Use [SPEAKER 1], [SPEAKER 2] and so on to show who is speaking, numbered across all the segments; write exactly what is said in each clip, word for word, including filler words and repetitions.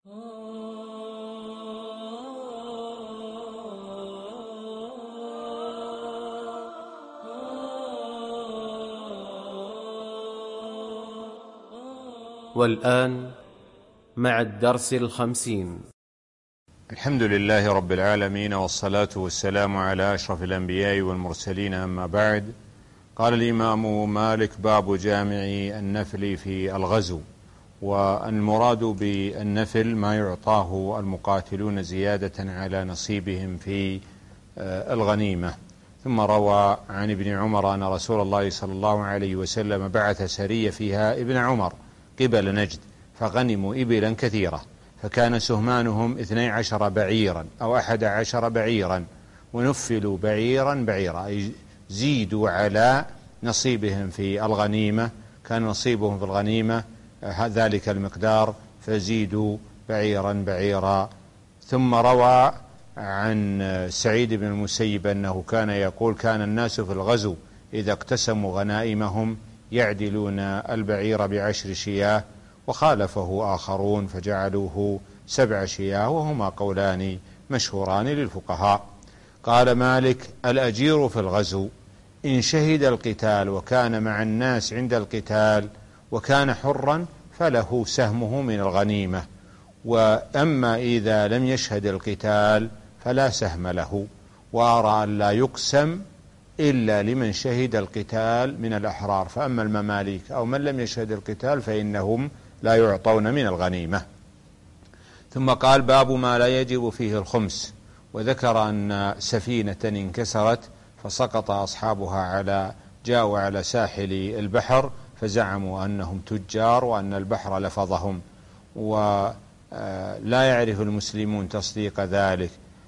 [SPEAKER 1] والآن مع الدرس الخمسين.
[SPEAKER 2] الحمد لله رب العالمين، والصلاة والسلام على أشرف الأنبياء والمرسلين، أما بعد. قال الإمام مالك: باب جامع النفل في الغزو. والمراد بالنفل ما يعطاه المقاتلون زيادة على نصيبهم في الغنيمة. ثم روى عن ابن عمر أن رسول الله صلى الله عليه وسلم بعث سرية فيها ابن عمر قبل نجد، فغنموا إبلا كثيرة، فكان سهمانهم اثني عشر بعيرا أو أحد عشر بعيرا، ونفلوا بعيرا بعيرا، أي زيدوا على نصيبهم في الغنيمة، كان نصيبهم في الغنيمة ذلك المقدار، فزيدوا بعيرا بعيرا. ثم روى عن سعيد بن المسيب أنه كان يقول: كان الناس في الغزو إذا اقتسموا غنائمهم يعدلون البعير بعشر شياه، وخالفه آخرون فجعلوه سبع شياه، وهما قولان مشهوران للفقهاء. قال مالك: الأجير في الغزو إن شهد القتال وكان مع الناس عند القتال وكان حرا فله سهمه من الغنيمة، وأما إذا لم يشهد القتال فلا سهم له. وأرى أن لا يقسم إلا لمن شهد القتال من الأحرار، فأما المماليك أو من لم يشهد القتال فإنهم لا يعطون من الغنيمة. ثم قال: باب ما لا يجب فيه الخمس. وذكر أن سفينة انكسرت فسقط أصحابها على جاءوا على ساحل البحر، فزعموا أنهم تجار وأن البحر لفظهم، ولا يعرف المسلمون تصديق ذلك،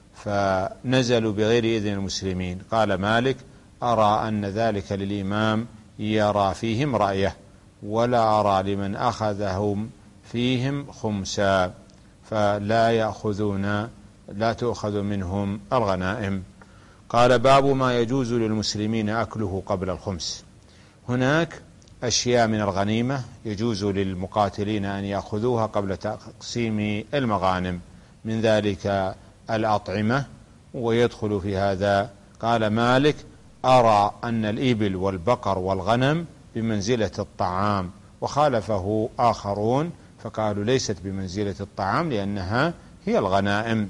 [SPEAKER 2] فنزلوا بغير إذن المسلمين. قال مالك: أرى أن ذلك للإمام يرى فيهم رأيه، ولا أرى لمن أخذهم فيهم خمسا، فلا يأخذون لا تؤخذ منهم الغنائم. قال: باب ما يجوز للمسلمين أكله قبل الخمس. هناك أشياء من الغنيمة يجوز للمقاتلين أن يأخذوها قبل تقسيم المغانم، من ذلك الأطعمة، ويدخل في هذا. قال مالك: أرى أن الإبل والبقر والغنم بمنزلة الطعام، وخالفه آخرون فقالوا ليست بمنزلة الطعام لأنها هي الغنائم.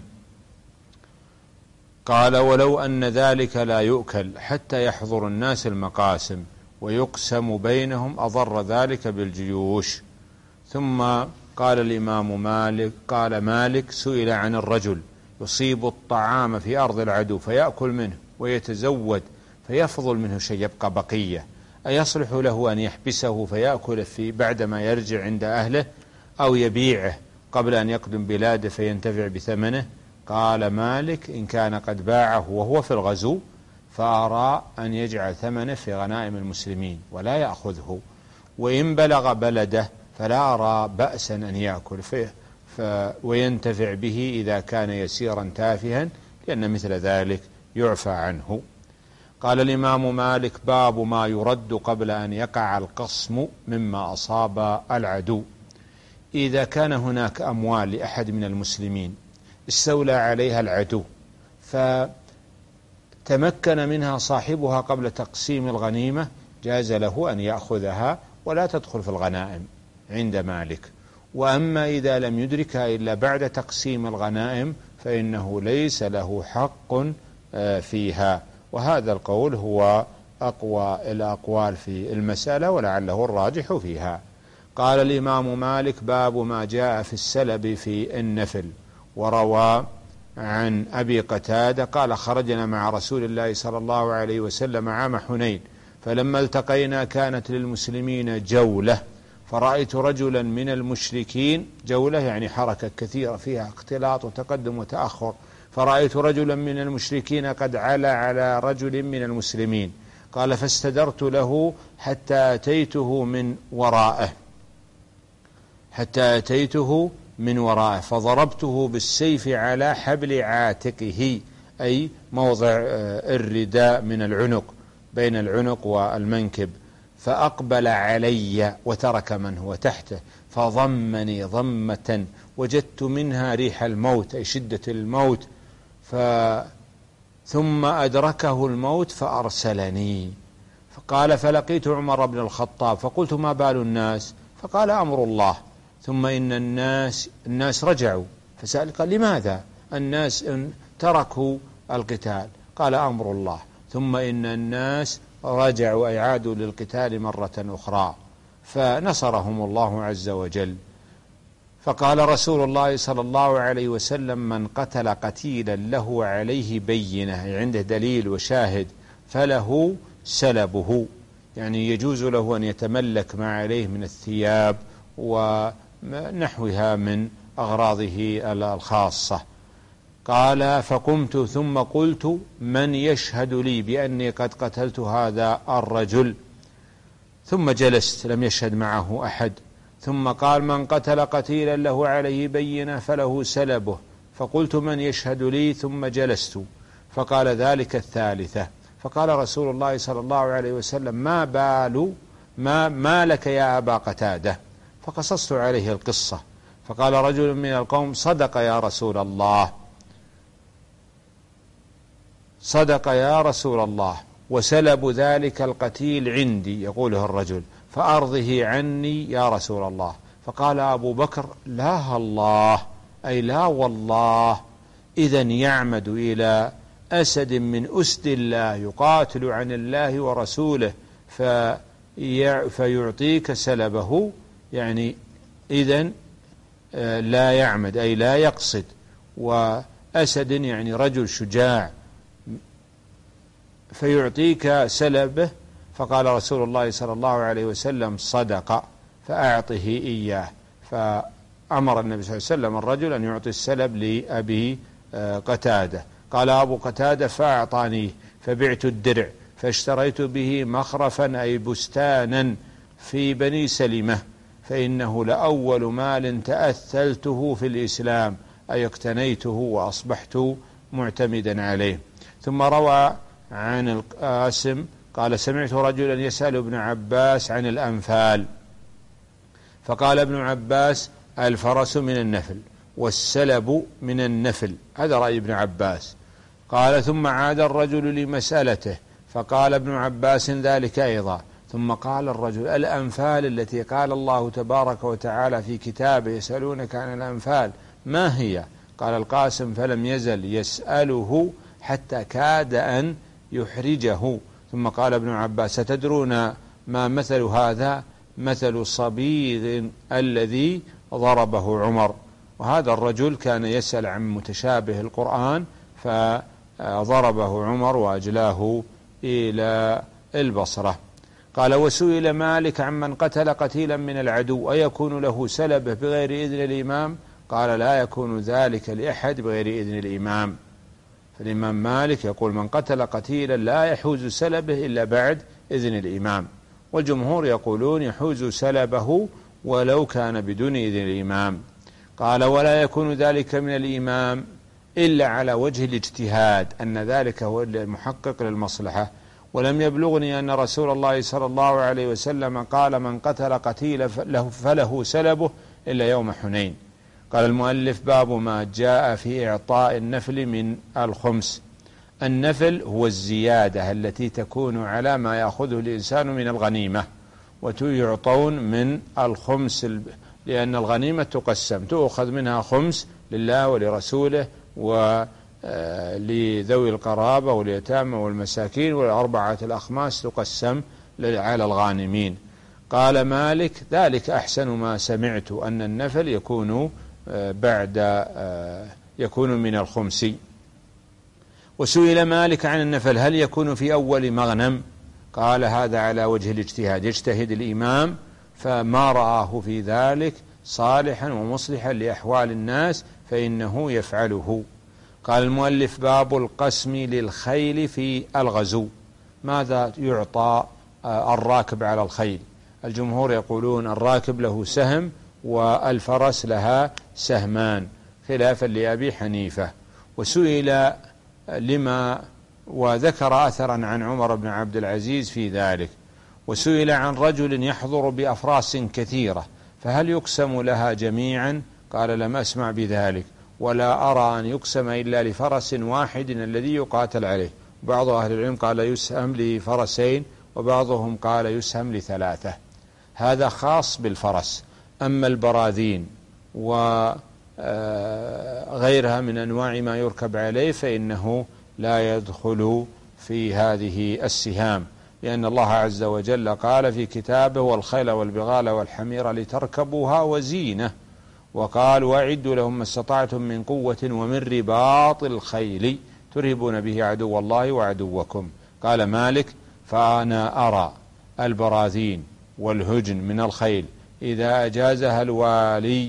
[SPEAKER 2] قال: ولو أن ذلك لا يؤكل حتى يحضر الناس المقاسم ويقسم بينهم أضر ذلك بالجيوش. ثم قال الإمام مالك: قال مالك: سئل عن الرجل يصيب الطعام في أرض العدو فيأكل منه ويتزود فيفضل منه شيء يبقى بقية، أيصلح له أن يحبسه فيأكل في بعدما يرجع عند أهله، أو يبيعه قبل أن يقدم بلاده فينتفع بثمنه؟ قال مالك: إن كان قد باعه وهو في الغزو فأرى أن يجعل ثمنه في غنائم المسلمين ولا يأخذه، وإن بلغ بلده فلا أرى بأسا أن يأكل فيه وينتفع به إذا كان يسيرا تافها، لأن مثل ذلك يعفى عنه. قال الإمام مالك: باب ما يرد قبل أن يقع القسم مما أصاب العدو. إذا كان هناك أموال لأحد من المسلمين استولى عليها العدو فتمكن منها صاحبها قبل تقسيم الغنيمة، جاز له أن يأخذها ولا تدخل في الغنائم عند مالك. وأما إذا لم يدركها إلا بعد تقسيم الغنائم فإنه ليس له حق فيها. وهذا القول هو أقوى الأقوال في المسألة ولعله الراجح فيها. قال الإمام مالك: باب ما جاء في السلب في النفل. وروى عن أبي قتادة قال: خرجنا مع رسول الله صلى الله عليه وسلم عام حنين، فلما التقينا كانت للمسلمين جولة، فرأيت رجلا من المشركين، جولة يعني حركة كثيرة فيها اختلاط وتقدم وتأخر، فرأيت رجلا من المشركين قد علا على رجل من المسلمين. قال: فاستدرت له حتى أتيته من ورائه حتى أتيته من ورائه فضربته بالسيف على حبل عاتقه، أي موضع الرداء من العنق، بين العنق والمنكب، فأقبل علي وترك من هو تحته، فضمني ضمة وجدت منها ريح الموت أي شدة الموت، ف ثم أدركه الموت فأرسلني. فقال فلقيت عمر بن الخطاب فقلت ما بال الناس؟ فقال أمر الله. ثم إن الناس الناس رجعوا، فسأل قال لماذا الناس تركوا القتال؟ قال أمر الله. ثم إن الناس رجعوا أي عادوا للقتال مرة أخرى فنصرهم الله عز وجل. فقال رسول الله صلى الله عليه وسلم من قتل قتيلا له عليه بينة عنده دليل وشاهد فله سلبه، يعني يجوز له أن يتملك ما عليه من الثياب ونحوها من أغراضه الخاصة. قال فقمت ثم قلت من يشهد لي بأني قد قتلت هذا الرجل؟ ثم جلست لم يشهد معه أحد. ثم قال من قتل قتيلا له عليه بينة فله سلبه. فقلت من يشهد لي؟ ثم جلست. فقال ذلك الثالثة. فقال رسول الله صلى الله عليه وسلم ما بال ما, ما لك يا أبا قتادة؟ فقصصت عليه القصة. فقال رجل من القوم صدق يا رسول الله، صدق يا رسول الله، وسلب ذلك القتيل عندي يقوله الرجل فأرضه عني يا رسول الله. فقال أبو بكر لا الله أي لا والله، إذن يعمد إلى أسد من أسد الله يقاتل عن الله ورسوله فيعطيك سلبه، يعني إذن لا يعمد أي لا يقصد، وأسد يعني رجل شجاع فيعطيك سلبه. فقال رسول الله صلى الله عليه وسلم صدق فأعطه إياه. فأمر النبي صلى الله عليه وسلم الرجل أن يعطي السلب لأبي قتادة. قال أبو قتادة فأعطانيه فبعت الدرع فاشتريت به مخرفا أي بستانا في بني سلمة، فإنه لأول مال تأثلته في الإسلام أي اقتنيته وأصبحت معتمدا عليه. ثم روى عن القاسم قال سمعت رجلا يسأل ابن عباس عن الأنفال، فقال ابن عباس الفرس من النفل والسلب من النفل، هذا رأي ابن عباس. قال ثم عاد الرجل لمسألته فقال ابن عباس ذلك أيضا. ثم قال الرجل الأنفال التي قال الله تبارك وتعالى في كتابه يسألونك عن الأنفال ما هي؟ قال القاسم فلم يزل يسأله حتى كاد أن يحرجه. ثم قال ابن عباس ستدرون ما مثل هذا؟ مثل صبيغ الذي ضربه عمر. وهذا الرجل كان يسأل عن متشابه القرآن فضربه عمر وأجلاه إلى البصرة. قال وسئل مالك عمن قتل قتيلا من العدو أيكون له سلبه بغير إذن الإمام؟ قال لا يكون ذلك لأحد بغير إذن الإمام. فالإمام مالك يقول من قتل قتيلا لا يحوز سلبه إلا بعد إذن الإمام، والجمهور يقولون يحوز سلبه ولو كان بدون إذن الإمام. قال ولا يكون ذلك من الإمام إلا على وجه الاجتهاد أن ذلك هو المحقق للمصلحة. ولم يبلغني أن رسول الله صلى الله عليه وسلم قال من قتل قتيلا فله سلبه إلا يوم حنين. قال المؤلف باب ما جاء في إعطاء النفل من الخمس. النفل هو الزيادة التي تكون على ما يأخذه الإنسان من الغنيمة، ويعطون من الخمس لأن الغنيمة تقسم، تؤخذ منها خمس لله ولرسوله ولذوي القرابة واليتامى والمساكين، والأربعة الأخماس تقسم على الغانمين. قال مالك ذلك أحسن ما سمعت أن النفل يكون بعد يكون من الخمس. وسئل مالك عن النفل هل يكون في أول مغنم؟ قال هذا على وجه الاجتهاد، يجتهد الإمام فما رآه في ذلك صالحا ومصلحا لأحوال الناس فإنه يفعله. قال المؤلف باب القسم للخيل في الغزو. ماذا يعطى الراكب على الخيل؟ الجمهور يقولون الراكب له سهم والفرس لها سهمان خلافا لأبي حنيفة. وسئل لما وذكر أثرا عن عمر بن عبد العزيز في ذلك. وسئل عن رجل يحضر بأفراس كثيرة فهل يقسم لها جميعا؟ قال لم أسمع بذلك، ولا أرى أن يقسم إلا لفرس واحد الذي يقاتل عليه. بعض أهل العلم قال يسهم لفرسين، وبعضهم قال يسهم لثلاثة. هذا خاص بالفرس. أما البراذين وغيرها من أنواع ما يركب عليه فإنه لا يدخل في هذه السهام، لأن الله عز وجل قال في كتابه: والخيل والبغال والحمير لتركبوها وزينة، وقال: وأعدوا لهم ما استطعتم من قوة ومن رباط الخيل ترهبون به عدو الله وعدوكم. قال مالك: فأنا أرى البراذين والهجن من الخيل إذا أجازها الوالي.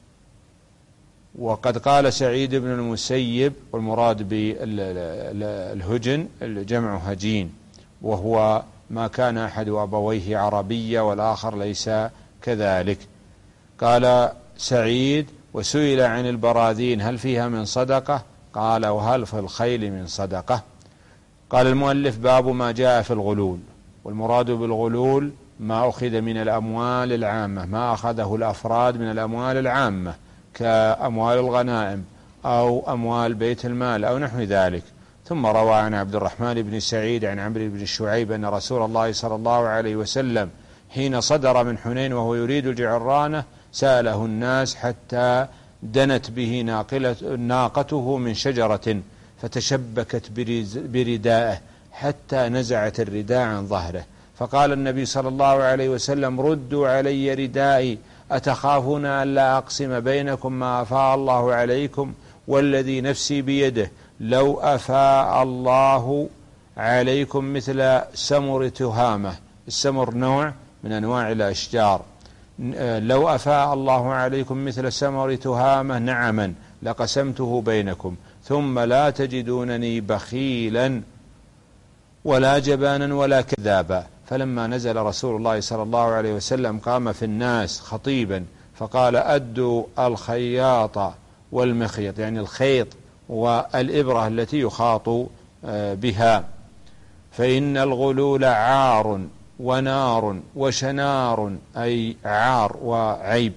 [SPEAKER 2] وقد قال سعيد بن المسيب: والمراد بالهجن الجمع هجين، وهو ما كان أحد أبويه عربية والآخر ليس كذلك. قال سعيد: وسئل عن البراذين هل فيها من صدقة؟ قال: وهل في الخيل من صدقة؟ قال المؤلف: باب ما جاء في الغلول. والمراد بالغلول ما أخذ من الأموال العامة، ما أخذه الأفراد من الأموال العامة كأموال الغنائم أو أموال بيت المال أو نحو ذلك. ثم روى عن عبد الرحمن بن سعيد عن عمرو بن الشعيب أن رسول الله صلى الله عليه وسلم حين صدر من حنين وهو يريد الجعرانة سأله الناس حتى دنت به ناقلة ناقته من شجرة فتشبكت بردائه حتى نزعت الرداء عن ظهره، فقال النبي صلى الله عليه وسلم: ردوا علي ردائي، أتخافون أن لا أقسم بينكم ما أفاء الله عليكم؟ والذي نفسي بيده لو أفاء الله عليكم مثل سمر تهامة. السمر نوع من أنواع الأشجار. لو أفاء الله عليكم مثل سمر تهامة نعما لقسمته بينكم، ثم لا تجدونني بخيلا ولا جبانا ولا كذابا. فلما نزل رسول الله صلى الله عليه وسلم قام في الناس خطيبا فقال: أدوا الخياط والمخيط، يعني الخيط والإبرة التي يخاط بها، فإن الغلول عار ونار وشنار، أي عار وعيب.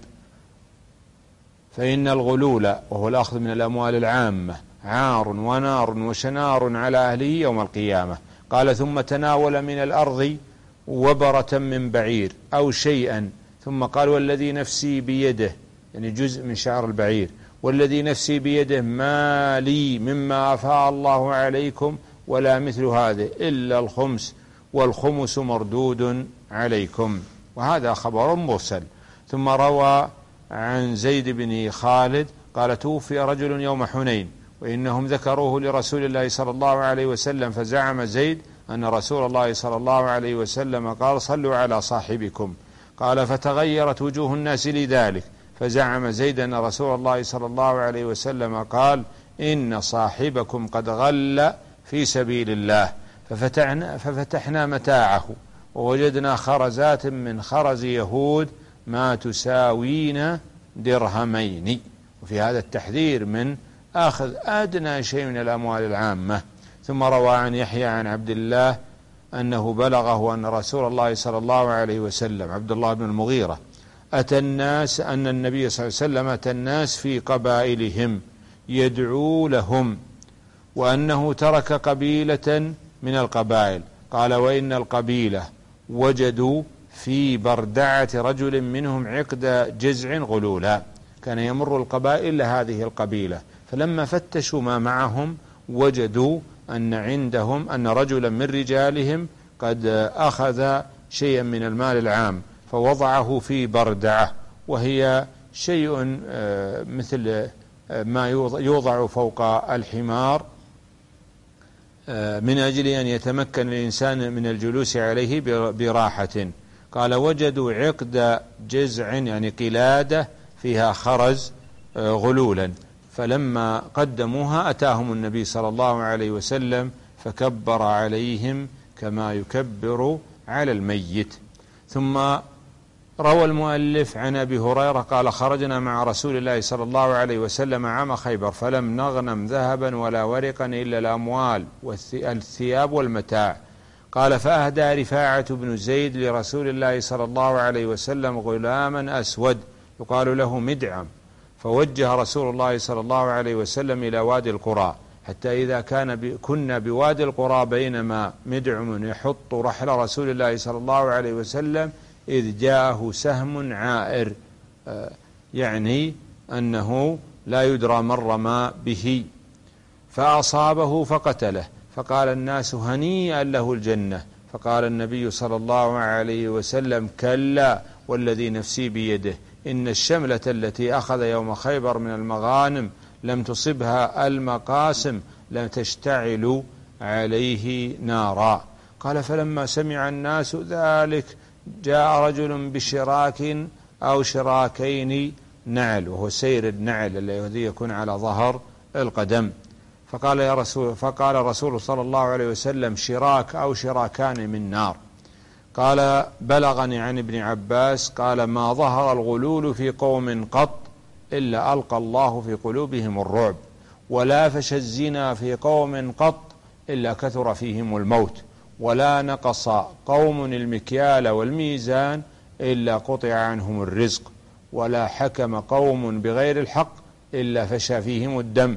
[SPEAKER 2] فإن الغلول وهو الأخذ من الأموال العامة عار ونار وشنار على أهله يوم القيامة. قال: ثم تناول من الأرض وبرة من بعير أو شيئا، ثم قال: والذي نفسي بيده، يعني جزء من شعر البعير، والذي نفسي بيده ما لي مما أفاء الله عليكم ولا مثل هذا إلا الخمس، والخمس مردود عليكم. وهذا خبر مرسل. ثم روى عن زيد بن خالد قال: توفي رجل يوم حنين وإنهم ذكروه لرسول الله صلى الله عليه وسلم، فزعم زيد أن رسول الله صلى الله عليه وسلم قال: صلوا على صاحبكم. قال: فتغيرت وجوه الناس لذلك، فزعم زيد أن رسول الله صلى الله عليه وسلم قال: إن صاحبكم قد غل في سبيل الله. ففتحنا, ففتحنا متاعه ووجدنا خرزات من خرز يهود ما تساوين درهمين. وفي هذا التحذير من أخذ أدنى شيء من الأموال العامة. ثم روى عن يحيى عن عبد الله أنه بلغه أن رسول الله صلى الله عليه وسلم عبد الله بن المغيرة أتى الناس أن النبي صلى الله عليه وسلم أتى الناس في قبائلهم يدعو لهم، وأنه ترك قبيلة من القبائل. قال: وإن القبيلة وجدوا في بردعة رجل منهم عقد جزع غلولا. كان يمر القبائل لهذه القبيلة، فلما فتشوا ما معهم وجدوا أن عندهم أن رجلا من رجالهم قد أخذ شيئا من المال العام فوضعه في بردعة، وهي شيء مثل ما يوضع فوق الحمار من أجل أن يتمكن الإنسان من الجلوس عليه براحة. قال: وجدوا عقد جزع، يعني قلادة فيها خرز غلولا، فلما قدموها أتاهم النبي صلى الله عليه وسلم فكبر عليهم كما يكبر على الميت. ثم روى المؤلف عن أبي هريرة قال: خرجنا مع رسول الله صلى الله عليه وسلم عام خيبر فلم نغنم ذهبا ولا ورقا إلا الأموال والثياب والمتاع. قال فأهدى رفاعة بن زيد لرسول الله صلى الله عليه وسلم غلاما أسود يقال له مدعم، فوجه رسول الله صلى الله عليه وسلم إلى وادي القرى، حتى إذا كان كنا بوادي القرى بينما مدعم يحط رحل رسول الله صلى الله عليه وسلم إذ جاءه سهم عائر، يعني أنه لا يدرى من رمى به، فأصابه فقتله، فقال الناس هنيئا له الجنة، فقال النبي صلى الله عليه وسلم كلا والذي نفسي بيده إن الشملة التي أخذ يوم خيبر من المغانم لم تصبها المقاسم لم تشتعل عليه نارا. قال فلما سمع الناس ذلك جاء رجل بشراك أو شراكين نعل، وهو سير النعل الذي يكون على ظهر القدم، فقال يا رسول فقال رسول صلى الله عليه وسلم شراك أو شراكان من نار. قال بلغني عن ابن عباس قال ما ظهر الغلول في قوم قط إلا ألقى الله في قلوبهم الرعب، ولا فشى الزنا في قوم قط إلا كثر فيهم الموت، ولا نقص قوم المكيال والميزان إلا قطع عنهم الرزق، ولا حكم قوم بغير الحق إلا فشى فيهم الدم،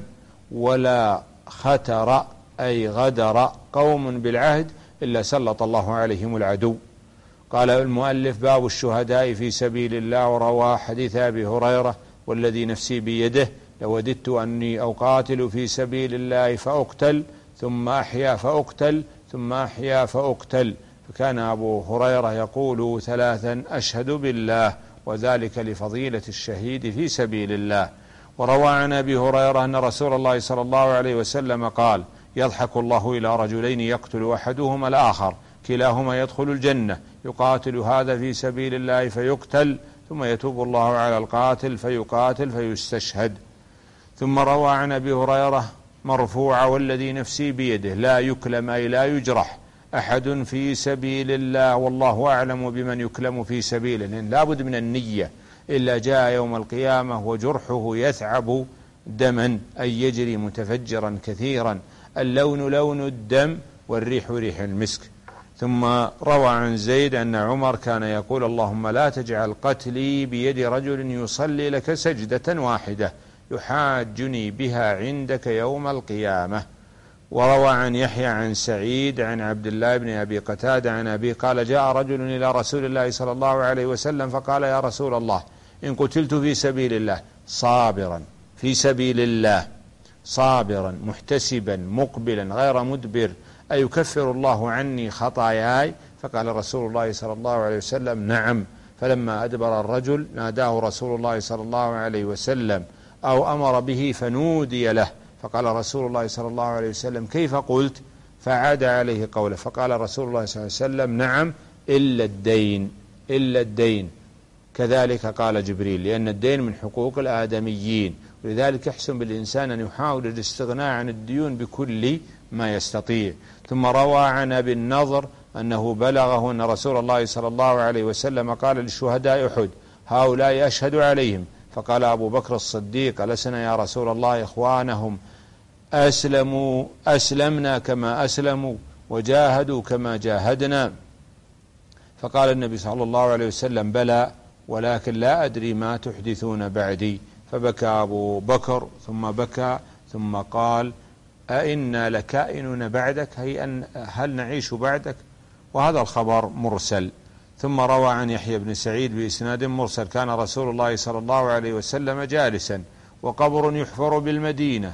[SPEAKER 2] ولا ختر أي غدر قوم بالعهد إلا سلط الله عليهم العدو. قال المؤلف باب الشهداء في سبيل الله، وروى حديث أبي هريرة والذي نفسي بيده لوددت أني أقاتل في سبيل الله فأقتل ثم أحيا فأقتل ثم أحيا فأقتل، فكان أبو هريرة يقول ثلاثا أشهد بالله، وذلك لفضيلة الشهيد في سبيل الله. وروى عن أبي هريرة أن رسول الله صلى الله عليه وسلم قال يضحك الله إلى رجلين يقتل أحدهما الآخر كلاهما يدخل الجنة، يقاتل هذا في سبيل الله فيقتل ثم يتوب الله على القاتل فيقاتل فيستشهد. ثم روى عن أبي هريرة مرفوعا والذي نفسي بيده لا يكلم أي لا يجرح أحد في سبيل الله والله أعلم بمن يكلم في سبيله، لأن لابد من النية، إلا جاء يوم القيامة وجرحه يثعب دما أي يجري متفجرا كثيرا، اللون لون الدم والريح ريح المسك. ثم روى عن زيد أن عمر كان يقول اللهم لا تجعل قتلي بيد رجل يصلي لك سجدة واحدة يحاجني بها عندك يوم القيامة. وروى عن يحيى عن سعيد عن عبد الله بن أبي قتادة عن أبي قال جاء رجل إلى رسول الله صلى الله عليه وسلم فقال يا رسول الله إن قتلت في سبيل الله صابرا في سبيل الله صابرا محتسبا مقبلا غير مدبر أيكفر الله عني خطاياي؟ فقال رسول الله صلى الله عليه وسلم نعم. فلما أدبر الرجل ناداه رسول الله صلى الله عليه وسلم أو أمر به فنودي له، فقال رسول الله صلى الله عليه وسلم كيف قلت؟ فعاد عليه قوله، فقال رسول الله صلى الله عليه وسلم نعم إلا الدين إلا الدين. كذلك قال جبريل لأن الدين من حقوق الآدميين، ولذلك يحسن بالإنسان أن يحاول الاستغناء عن الديون بكل ما يستطيع. ثم روى عن أبي النضر أنه بلغه أن رسول الله صلى الله عليه وسلم قال للشهداء أحد هؤلاء أشهد عليهم، فقال أبو بكر الصديق ألسنا يا رسول الله إخوانهم أسلموا أسلمنا كما أسلموا وجاهدوا كما جاهدنا؟ فقال النبي صلى الله عليه وسلم بلى ولكن لا أدري ما تحدثون بعدي. فبكى أبو بكر ثم بكى ثم قال أئنا لكائنون بعدك، هي أن هل نعيش بعدك؟ وهذا الخبر مرسل. ثم روى عن يحيى بن سعيد بإسناد مرسل كان رسول الله صلى الله عليه وسلم جالسا وقبر يحفر بالمدينة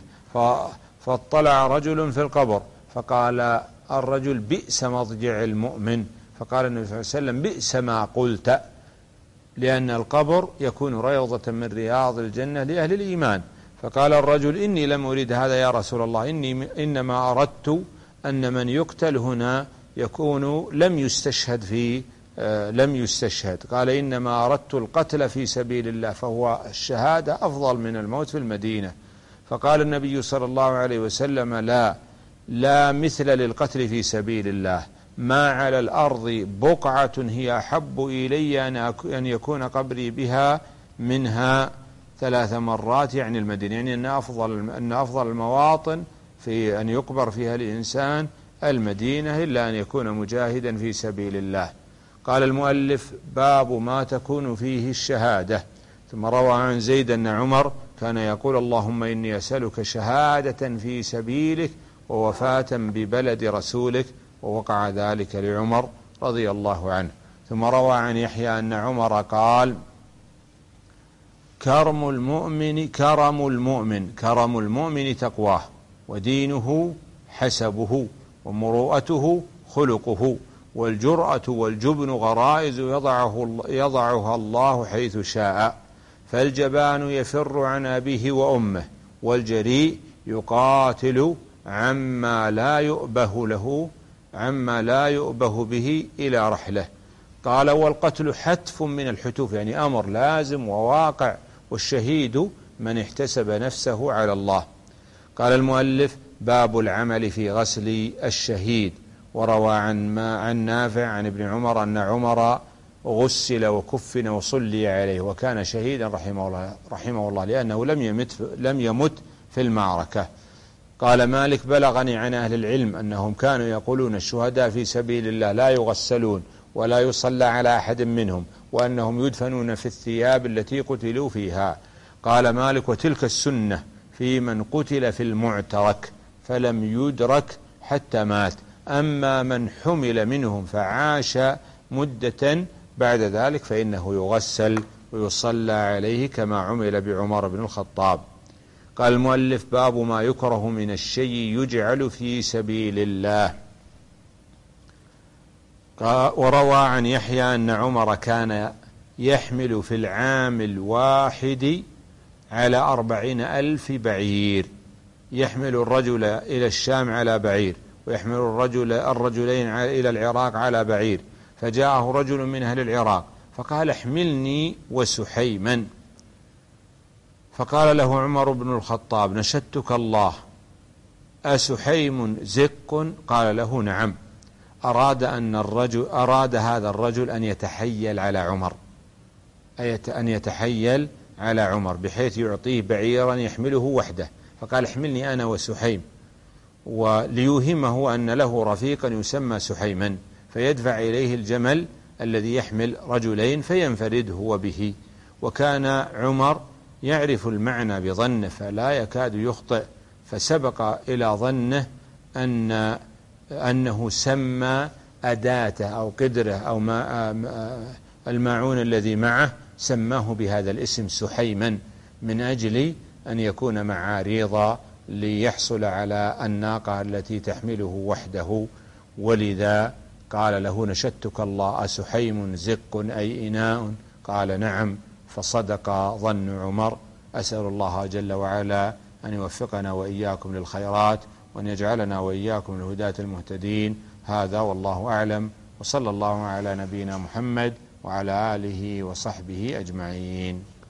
[SPEAKER 2] فاطلع رجل في القبر فقال الرجل بئس مضجع المؤمن، فقال النبي صلى الله عليه وسلم بئس ما قلت، لأن القبر يكون ريضة من رياض الجنة لأهل الإيمان. فقال الرجل إني لم أريد هذا يا رسول الله، إني إنما أردت أن من يقتل هنا يكون لم يستشهد في آه لم يستشهد. قال إنما أردت القتل في سبيل الله، فهو الشهادة أفضل من الموت في المدينة. فقال النبي صلى الله عليه وسلم لا لا مثل للقتل في سبيل الله، ما على الأرض بقعة هي أحب إلي أن يكون قبري بها منها ثلاث مرات، يعني المدينة، يعني أن أفضل, أن أفضل المواطن في أن يقبر فيها الإنسان المدينة إلا أن يكون مجاهدا في سبيل الله. قال المؤلف: باب ما تكون فيه الشهادة. ثم روى عن زيد أن عمر كان يقول: اللهم إني أسألك شهادة في سبيلك ووفاة ببلد رسولك، ووقع ذلك لعمر رضي الله عنه. ثم روى عن يحيى أن عمر قال: كرم المؤمن كرم المؤمن كرم المؤمن تقواه، ودينه حسبه، ومروءته خلقه، والجرأة والجبن غرائز يضعه يضعها الله حيث شاء، فالجبان يفر عن أبيه وأمه، والجريء يقاتل عما لا يؤبه له عما لا يؤبه به إلى رحله. قال: والقتل حتف من الحتوف، يعني أمر لازم وواقع، والشهيد من احتسب نفسه على الله. قال المؤلف: باب العمل في غسل الشهيد. وروى عن ما عن نافع عن ابن عمر أن عمر غسل وكفن وصلي عليه، وكان شهيدا رحمه الله, رحمه الله لأنه لم يمت, لم يمت في المعركة. قال مالك: بلغني عن أهل العلم أنهم كانوا يقولون الشهداء في سبيل الله لا يغسلون ولا يصلى على أحد منهم، وأنهم يدفنون في الثياب التي قتلوا فيها. قال مالك: وتلك السنة في من قتل في المعترك فلم يدرك حتى مات، أما من حمل منهم فعاش مدة بعد ذلك فإنه يغسل ويصلى عليه كما عمل بعمر بن الخطاب. قال المؤلف: باب ما يكره من الشيء يجعل في سبيل الله. وروى عن يحيى أن عمر كان يحمل في العام الواحد على أربعين ألف بعير، يحمل الرجل إلى الشام على بعير، ويحمل الرجل الرجلين إلى العراق على بعير. فجاءه رجل من أهل العراق فقال: احملني وسحيما. فقال له عمر بن الخطاب: نشدتك الله، أسحيم زق؟ قال له: نعم. أراد أن الرجل أراد هذا الرجل أن يتحيل على عمر، أي أن يتحيل على عمر بحيث يعطيه بعيرا يحمله وحده، فقال: احملني أنا وسحيم، وليوهمه أن له رفيقا يسمى سحيما، فيدفع إليه الجمل الذي يحمل رجلين فينفرد هو به. وكان عمر يعرف المعنى بظنه فلا يكاد يخطئ، فسبق إلى ظنه أن أنه سمى أداته أو قدره أو ما الماعون الذي معه سماه بهذا الاسم سحيما، من أجل أن يكون معاريضا ليحصل على الناقة التي تحمله وحده. ولذا قال له: نشدتك الله، أسحيم زق أي إناء؟ قال: نعم. فصدق ظن عمر. أسأل الله جل وعلا أن يوفقنا وإياكم للخيرات، وأن يجعلنا وإياكم الهداة المهتدين. هذا والله أعلم، وصلى الله على نبينا محمد وعلى آله وصحبه أجمعين.